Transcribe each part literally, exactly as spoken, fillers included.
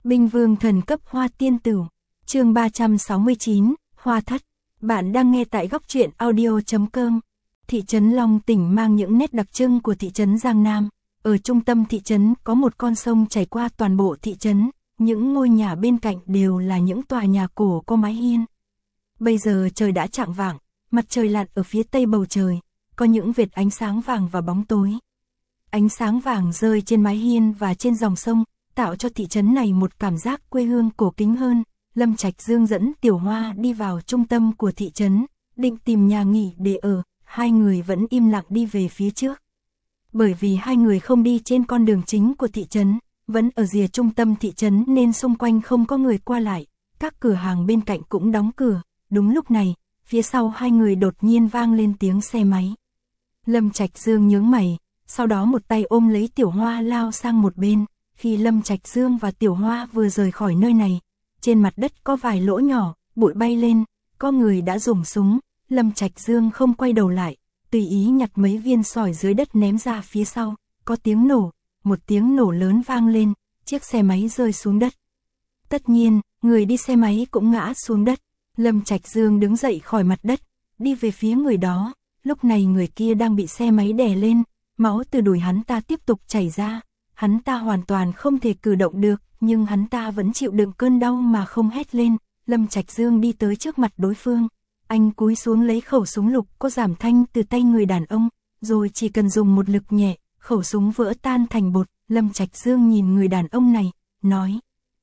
Binh vương thần cấp Hoa Tiên Tử, chương ba trăm sáu mươi chín, Hoa Thất. Bạn đang nghe tại góc truyện audio chấm com. Thị trấn Long Tỉnh mang những nét đặc trưng của thị trấn Giang Nam. Ở trung tâm thị trấn có một con sông chảy qua toàn bộ thị trấn, những ngôi nhà bên cạnh đều là những tòa nhà cổ có mái hiên. Bây giờ trời đã chạng vạng, mặt trời lặn ở phía tây bầu trời, có những vệt ánh sáng vàng và bóng tối. Ánh sáng vàng rơi trên mái hiên và trên dòng sông, tạo cho thị trấn này một cảm giác quê hương cổ kính hơn. Lâm Trạch Dương dẫn Tiểu Hoa đi vào trung tâm của thị trấn, định tìm nhà nghỉ để ở, hai người vẫn im lặng đi về phía trước. Bởi vì hai người không đi trên con đường chính của thị trấn, vẫn ở rìa trung tâm thị trấn nên xung quanh không có người qua lại, các cửa hàng bên cạnh cũng đóng cửa. Đúng lúc này, phía sau hai người đột nhiên vang lên tiếng xe máy. Lâm Trạch Dương nhướng mày, sau đó một tay ôm lấy Tiểu Hoa lao sang một bên. Khi Lâm Trạch Dương và Tiểu Hoa vừa rời khỏi nơi này, trên mặt đất có vài lỗ nhỏ, bụi bay lên, có người đã dùng súng. Lâm Trạch Dương không quay đầu lại, tùy ý nhặt mấy viên sỏi dưới đất ném ra phía sau, có tiếng nổ, một tiếng nổ lớn vang lên, chiếc xe máy rơi xuống đất. Tất nhiên, người đi xe máy cũng ngã xuống đất. Lâm Trạch Dương đứng dậy khỏi mặt đất, đi về phía người đó. Lúc này người kia đang bị xe máy đè lên, máu từ đùi hắn ta tiếp tục chảy ra. Hắn ta hoàn toàn không thể cử động được, nhưng hắn ta vẫn chịu đựng cơn đau mà không hét lên. Lâm Trạch Dương đi tới trước mặt đối phương. Anh cúi xuống lấy khẩu súng lục có giảm thanh từ tay người đàn ông, rồi chỉ cần dùng một lực nhẹ, khẩu súng vỡ tan thành bột. Lâm Trạch Dương nhìn người đàn ông này, nói.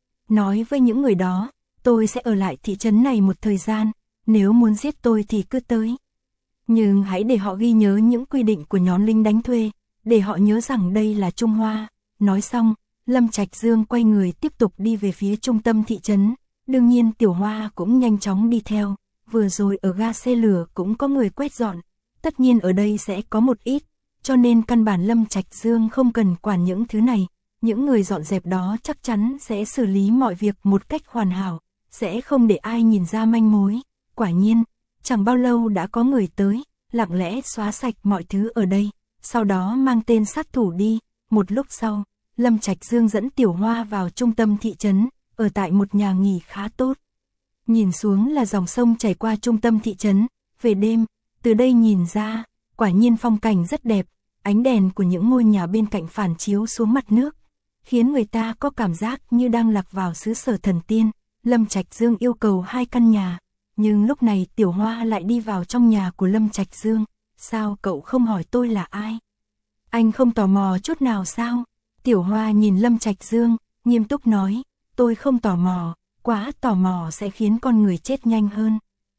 Nói với những người đó, tôi sẽ ở lại thị trấn này một thời gian, nếu muốn giết tôi thì cứ tới. Nhưng hãy để họ ghi nhớ những quy định của nhóm lính đánh thuê, để họ nhớ rằng đây là Trung Hoa. Nói xong, Lâm Trạch Dương quay người tiếp tục đi về phía trung tâm thị trấn. Đương nhiên Tiểu Hoa cũng nhanh chóng đi theo. Vừa rồi ở ga xe lửa cũng có người quét dọn. Tất nhiên ở đây sẽ có một ít, cho nên căn bản Lâm Trạch Dương không cần quản những thứ này. Những người dọn dẹp đó chắc chắn sẽ xử lý mọi việc một cách hoàn hảo, sẽ không để ai nhìn ra manh mối. Quả nhiên, chẳng bao lâu đã có người tới, lặng lẽ xóa sạch mọi thứ ở đây, sau đó mang tên sát thủ đi. Một lúc sau, Lâm Trạch Dương dẫn Tiểu Hoa vào trung tâm thị trấn, ở tại một nhà nghỉ khá tốt. Nhìn xuống là dòng sông chảy qua trung tâm thị trấn, về đêm, từ đây nhìn ra, quả nhiên phong cảnh rất đẹp, ánh đèn của những ngôi nhà bên cạnh phản chiếu xuống mặt nước, khiến người ta có cảm giác như đang lạc vào xứ sở thần tiên. Lâm Trạch Dương yêu cầu hai căn nhà, nhưng lúc này Tiểu Hoa lại đi vào trong nhà của Lâm Trạch Dương. Sao cậu không hỏi tôi là ai? Anh không tò mò chút nào sao? Tiểu Hoa nhìn Lâm Trạch Dương, nghiêm túc nói, tôi không tò mò, quá tò mò sẽ khiến con người chết nhanh hơn.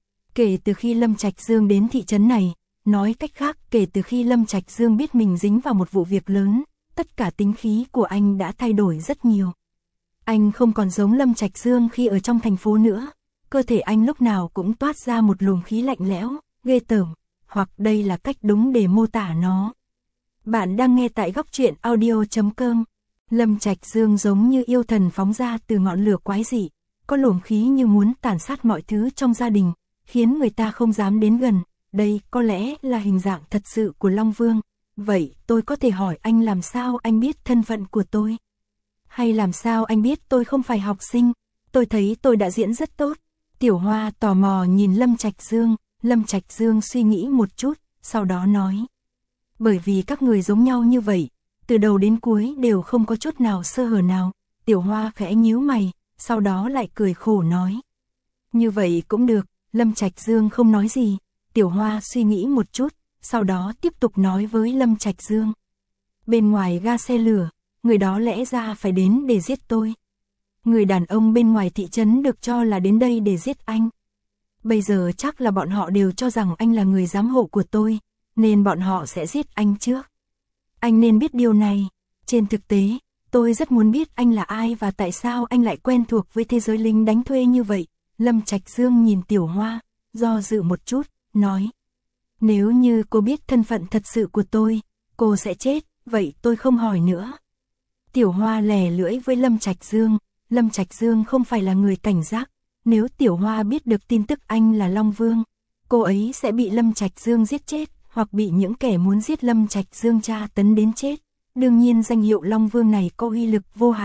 Kể từ khi Lâm Trạch Dương đến thị trấn này, nói cách khác kể từ khi Lâm Trạch Dương biết mình dính vào một vụ việc lớn, tất cả tính khí của anh đã thay đổi rất nhiều. Anh không còn giống Lâm Trạch Dương khi ở trong thành phố nữa, cơ thể anh lúc nào cũng toát ra một luồng khí lạnh lẽo, ghê tởm, hoặc đây là cách đúng để mô tả nó. Bạn đang nghe tại góc truyện audio chấm com. Lâm Trạch Dương giống như yêu thần phóng ra từ ngọn lửa quái dị, có luồng khí như muốn tàn sát mọi thứ trong gia đình, khiến người ta không dám đến gần. Đây có lẽ là hình dạng thật sự của Long Vương. Vậy tôi có thể hỏi anh làm sao anh biết thân phận của tôi? Hay làm sao anh biết tôi không phải học sinh? Tôi thấy tôi đã diễn rất tốt. Tiểu Hoa tò mò nhìn Lâm Trạch Dương. Lâm Trạch Dương suy nghĩ một chút, sau đó nói. Bởi vì các người giống nhau như vậy, từ đầu đến cuối đều không có chút nào sơ hở nào. Tiểu Hoa khẽ nhíu mày, sau đó lại cười khổ nói. Như vậy cũng được. Lâm Trạch Dương không nói gì. Tiểu Hoa suy nghĩ một chút, sau đó tiếp tục nói với Lâm Trạch Dương. Bên ngoài ga xe lửa, người đó lẽ ra phải đến để giết tôi. Người đàn ông bên ngoài thị trấn được cho là đến đây để giết anh. Bây giờ chắc là bọn họ đều cho rằng anh là người giám hộ của tôi, nên bọn họ sẽ giết anh trước. Anh nên biết điều này. Trên thực tế, tôi rất muốn biết anh là ai và tại sao anh lại quen thuộc với thế giới lính đánh thuê như vậy. Lâm Trạch Dương nhìn Tiểu Hoa, do dự một chút, nói. Nếu như cô biết thân phận thật sự của tôi, cô sẽ chết, vậy tôi không hỏi nữa. Tiểu Hoa lè lưỡi với Lâm Trạch Dương. Lâm Trạch Dương không phải là người cảnh giác. Nếu Tiểu Hoa biết được tin tức anh là Long Vương, cô ấy sẽ bị Lâm Trạch Dương giết chết, hoặc bị những kẻ muốn giết Lâm Trạch Dương tra tấn đến chết. Đương nhiên danh hiệu Long Vương này có uy lực vô hạn,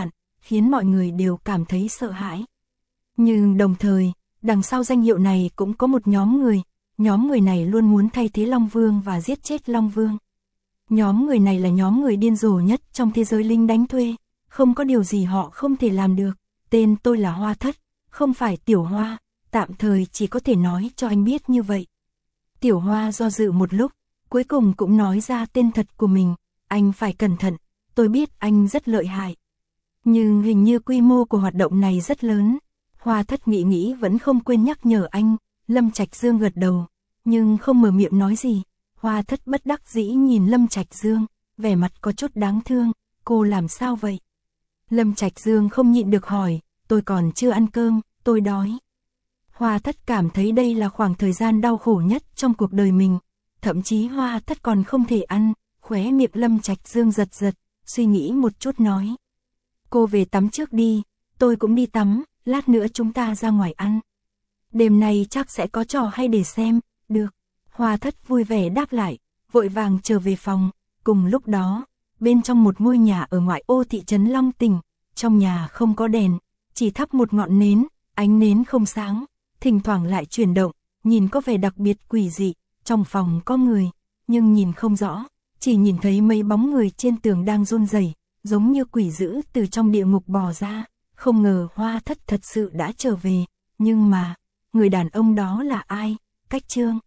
khiến mọi người đều cảm thấy sợ hãi. Nhưng đồng thời, đằng sau danh hiệu này cũng có một nhóm người, nhóm người này luôn muốn thay thế Long Vương và giết chết Long Vương. Nhóm người này là nhóm người điên rồ nhất trong thế giới lính đánh thuê, không có điều gì họ không thể làm được. Tên tôi là Hoa Thất, không phải Tiểu Hoa, tạm thời chỉ có thể nói cho anh biết như vậy. Tiểu Hoa do dự một lúc, cuối cùng cũng nói ra tên thật của mình. Anh phải cẩn thận, tôi biết anh rất lợi hại. Nhưng hình như quy mô của hoạt động này rất lớn. Hoa Thất nghĩ nghĩ vẫn không quên nhắc nhở anh. Lâm Trạch Dương gật đầu, nhưng không mở miệng nói gì. Hoa Thất bất đắc dĩ nhìn Lâm Trạch Dương, vẻ mặt có chút đáng thương. Cô làm sao vậy? Lâm Trạch Dương không nhịn được hỏi, tôi còn chưa ăn cơm, tôi đói. Hoa Thất cảm thấy đây là khoảng thời gian đau khổ nhất trong cuộc đời mình. Thậm chí Hoa Thất còn không thể ăn. Khóe miệng Lâm Trạch Dương giật giật, suy nghĩ một chút nói. Cô về tắm trước đi, tôi cũng đi tắm, lát nữa chúng ta ra ngoài ăn. Đêm nay chắc sẽ có trò hay để xem, được. Hoa Thất vui vẻ đáp lại, vội vàng trở về phòng. Cùng lúc đó, bên trong một ngôi nhà ở ngoại ô thị trấn Long Tỉnh, trong nhà không có đèn, chỉ thắp một ngọn nến, ánh nến không sáng, thỉnh thoảng lại chuyển động, nhìn có vẻ đặc biệt quỷ dị. Trong phòng có người, nhưng nhìn không rõ. Chỉ nhìn thấy mấy bóng người trên tường đang run rẩy, giống như quỷ dữ từ trong địa ngục bò ra. Không ngờ Hoa Thất thật sự đã trở về, nhưng mà, người đàn ông đó là ai? Cách Trương.